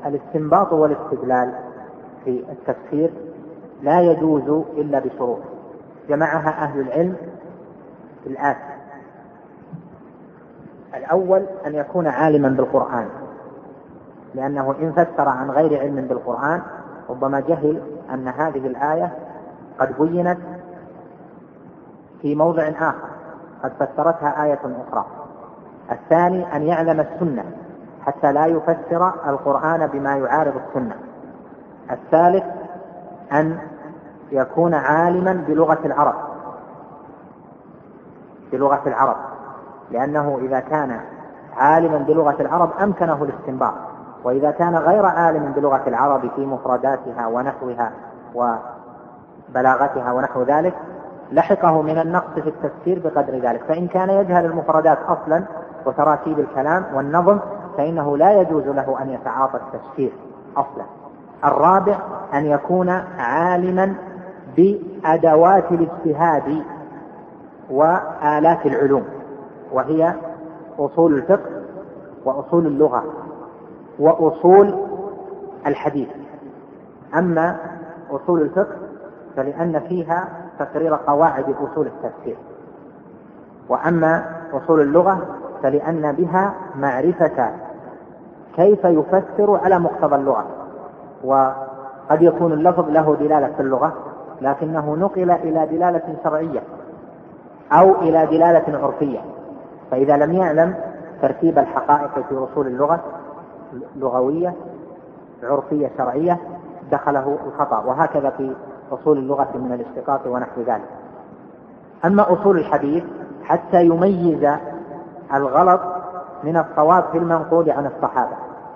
الاستنباط والاستدلال في التفسير لا يجوز إلا بشروط جمعها أهل العلم في الآتي: الأول أن يكون عالما بالقرآن، لأنه إن فسر عن غير علم بالقرآن ربما جهل أن هذه الآية قد بينت في موضع آخر، قد فسرتها آية أخرى. الثاني أن يعلم السنة حتى لا يفسر القرآن بما يعارض السنة. الثالث أن يكون عالما بلغة العرب، لأنه إذا كان عالما بلغة العرب أمكنه الاستنباط، وإذا كان غير عالم بلغة العرب في مفرداتها ونحوها وبلاغتها ونحو ذلك لحقه من النقص في التفسير بقدر ذلك. فإن كان يجهل المفردات أصلا وتراكيب الكلام والنظم فإنه لا يجوز له أن يتعاطى التفسير أصلا. الرابع أن يكون عالما بأدوات الاجتهاد وآلات العلوم، وهي أصول الفقه وأصول اللغة وأصول الحديث. أما أصول الفقه فلأن فيها تقرير قواعد أصول التفسير، وأما أصول اللغة فلأن بها معرفة كيف يفسر على مقتضى اللغة، وقد يكون اللفظ له دلالة في اللغة لكنه نقل إلى دلالة شرعية أو إلى دلالة عرفية، فإذا لم يعلم ترتيب الحقائق في أصول اللغة لغوية عرفية شرعية دخله الخطأ، وهكذا في أصول اللغة من الاشتقاق ونحو ذلك. أما أصول الحديث حتى يميز الغلط من الصواب في المنقول عن الصحابة.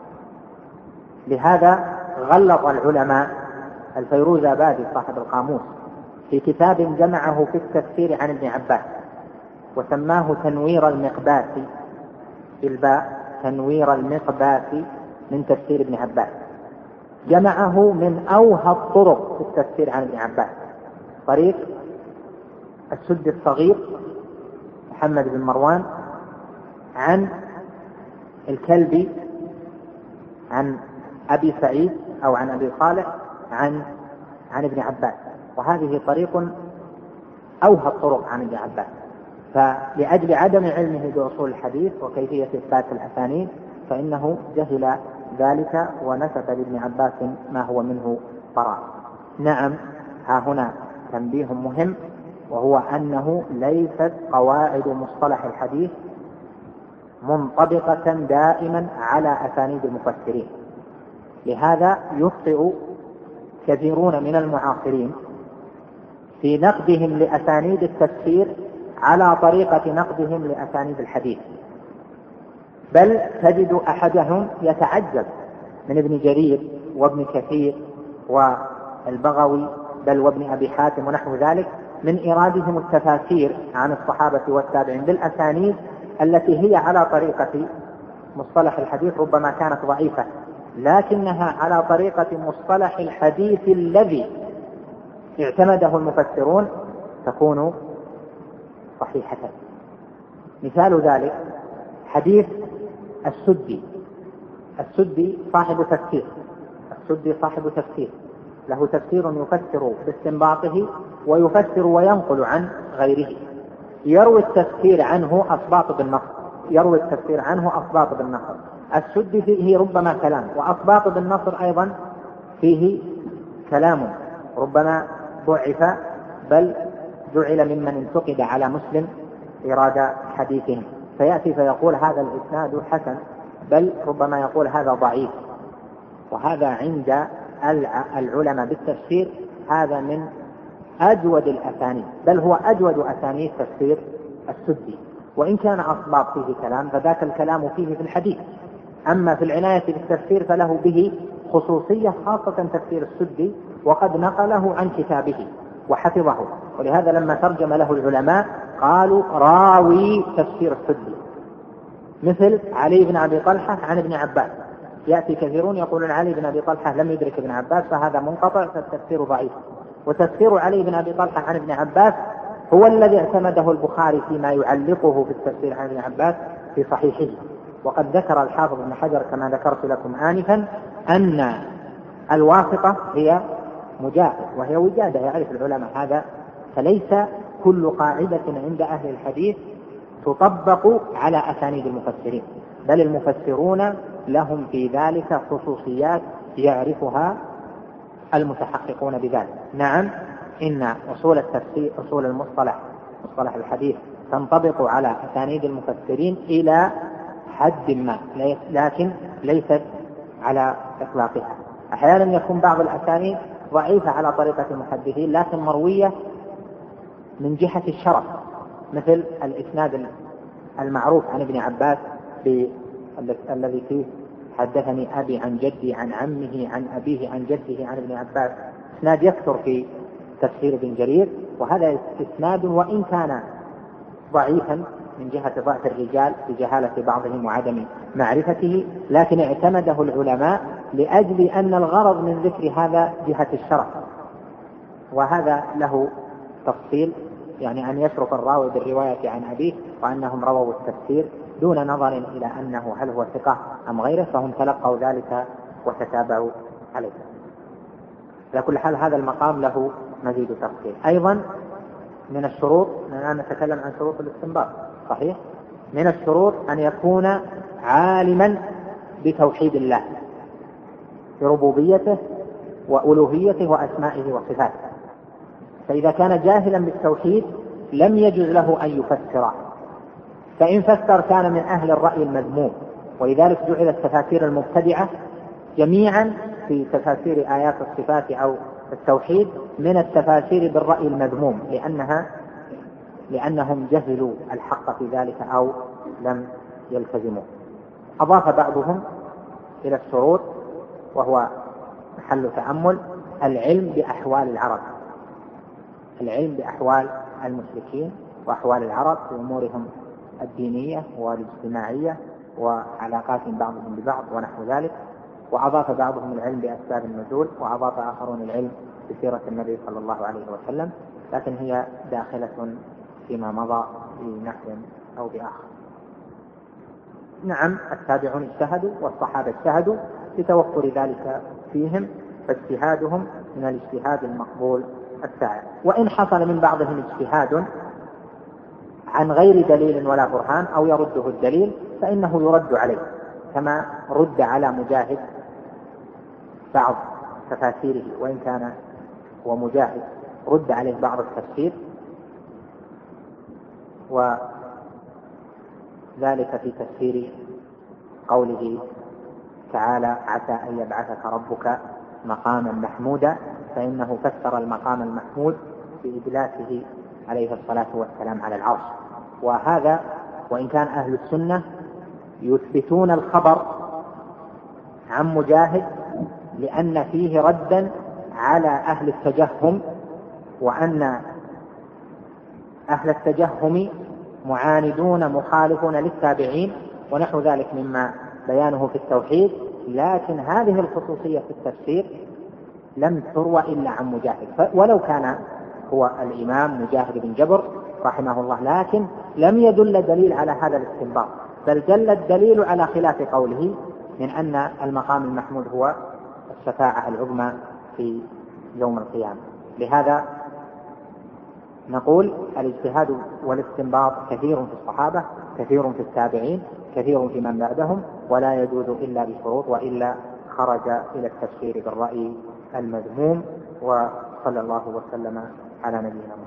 لهذا غلط العلماء الفيروزابادي صاحب القاموس في كتاب جمعه في التفسير عن ابن عباس وسماه تنوير المقباس بالباء، تنوير المقباس من تفسير ابن عباس. جمعه من أوهى الطرق في التفسير عن ابن عباس، طريق السد الصغير محمد بن مروان عن الكلبي عن أبي سعيد أو عن أبي صالح عن ابن عباس، وهذه طريق أوهى الطرق عن ابن عباس. فلأجل عدم علمه بأصول الحديث وكيفية إثبات الأسانيد فإنه جهل ذلك ونسب لابن عباس ما هو منه براء. نعم، ها هنا تنبيه مهم، وهو أنه ليست قواعد مصطلح الحديث منطبقة دائما على أسانيد المفسرين. لهذا يخطئ كثيرون من المعاصرين في نقدهم لأسانيد التفسير على طريقة نقدهم لأسانيد الحديث، بل تجد أحدهم يتعجب من ابن جرير وابن كثير والبغوي بل وابن أبي حاتم ونحو ذلك من إيرادهم التفاسير عن الصحابة والتابعين بالأسانيد التي هي على طريقة مصطلح الحديث، ربما كانت ضعيفة لكنها على طريقة مصطلح الحديث الذي اعتمده المفسرون تكون صحيحة. مثال ذلك حديث السدي صاحب تفسير له تفسير يفسر باستنباطه ويفسر وينقل عن غيره، يروي التفسير عنه أصباط بالنصر. السدي فيه ربما كلام، وأصباط بالنصر أيضا فيه كلام ربما ضعف بل جعل ممن انتقد على مسلم إرادة حديثهم، فيأتي فيقول هذا الإسناد حسن، بل ربما يقول هذا ضعيف. وهذا عند العلماء بالتفسير هذا من أجود الأسانيد، بل هو أجود أسانيد تفسير السدي، وإن كان أصباط فيه كلام فذاك الكلام فيه في الحديث. أما في العناية بالتفسير فله به خصوصية خاصة تفسير السدي، وقد نقله عن كتابه وحفظه، ولهذا لما ترجم له العلماء قالوا راوي تفسير السدي، مثل علي بن أبي طلحة عن ابن عباس. يأتي كثيرون يقولون علي بن أبي طلحة لم يدرك ابن عباس فهذا منقطع فالتفسير ضعيف، وتفسير علي بن أبي طلحة عن ابن عباس هو الذي اعتمده البخاري فيما يعلقه في التفسير عن ابن عباس في صحيحه. وقد ذكر الحافظ ابن حجر كما ذكرت لكم آنفا أن الواسطة هي مجاهد وهي وجادة، يعرف العلماء هذا، فليس كل قاعدة عند أهل الحديث تطبق على أسانيد المفسرين، بل المفسرون لهم في ذلك خصوصيات يعرفها المتحققون بذلك. نعم، إن أصول التفسير، أصول مصطلح الحديث تنطبق على أسانيد المفسرين إلى حد ما، لكن ليست على إطلاقها. أحيانا يكون بعض الأسانيد ضعيفة على طريقة المحدثين لكن مروية من جهة الشرف، مثل الإسناد المعروف عن ابن عباس الذي فيه حدثني أبي عن جدي عن عمه عن أبيه عن جده عن ابن عباس، إسناد يكثر في تفسير ابن جرير، وهذا إسناد وإن كان ضعيفا من جهة ضعف الرجال بجهالة بعضهم وعدم معرفته، لكن اعتمده العلماء لأجل أن الغرض من ذكر هذا جهة الشرف، وهذا له تفصيل، يعني أن يشرف الراوي بالرواية عن أبيه وأنهم رووا التفسير دون نظر إلى أنه هل هو ثقة أم غيره، فهم تلقوا ذلك وتتابعوا عليه. على كل حال هذا المقام له مزيد تفصيل. أيضا من الشروط، الآن نتكلم عن شروط الاستنباط، صحيح؟ من الشروط أن يكون عالما بتوحيد الله، بربوبيته وألوهيته وأسمائه وصفاته، فإذا كان جاهلا بالتوحيد لم يجوز له أن يفسره، فإن فسر كان من أهل الرأي المذموم، ولذلك جعل التفاسير المبتدعة جميعا في تفاسير آيات الصفات أو التوحيد من التفاسير بالرأي المذموم، لأنهم جهلوا الحق في ذلك أو لم يلتزموا. أضاف بعضهم إلى الشروط وهو محل تأمل العلم بأحوال العرب، العلم بأحوال المشركين وأحوال العرب في أمورهم الدينية والاجتماعية وعلاقات بعضهم ببعض ونحو ذلك. وأضاف بعضهم العلم بأسباب النزول، وأضاف آخرون العلم بسيرة النبي صلى الله عليه وسلم، لكن هي داخلة فيما مضى بنحو أو بآخر. نعم، التابعون اجتهدوا والصحابة اجتهدوا لتوفر ذلك فيهم، فاجتهادهم من الاجتهاد المقبول السائر. وإن حصل من بعضهم اجتهاد عن غير دليل ولا برهان أو يرده الدليل فإنه يرد عليه، كما رد على مجاهد بعض تفاسيره، وإن كان هو مجاهد رد عليه بعض التفسير، وذلك في تفسير قوله تعالى عسى أن يبعثك ربك مقاما محمودا، فإنه فسر المقام المحمود بإدلاسه عليه الصلاة والسلام على العرش. وهذا وإن كان أهل السنة يثبتون الخبر عن مجاهد لأن فيه ردا على أهل التجهم، وأن أهل التجهم معاندون مخالفون للتابعين ونحو ذلك مما بيانه في التوحيد، لكن هذه الخصوصية في التفسير لم تروى إلا عن مجاهد، ولو كان هو الإمام مجاهد بن جبر رحمه الله، لكن لم يدل دليل على هذا الاستنباط، بل دل الدليل على خلاف قوله من أن المقام المحمود هو الشفاعة العظمى في يوم القيامة. لهذا نقول الاجتهاد والاستنباط كثير في الصحابة، كثير في التابعين، كثير في من بعدهم، ولا يجوز إلا بشروط، وإلا خرج إلى التفسير بالرأي المذموم. وصلى الله وسلم على نبينا محمد.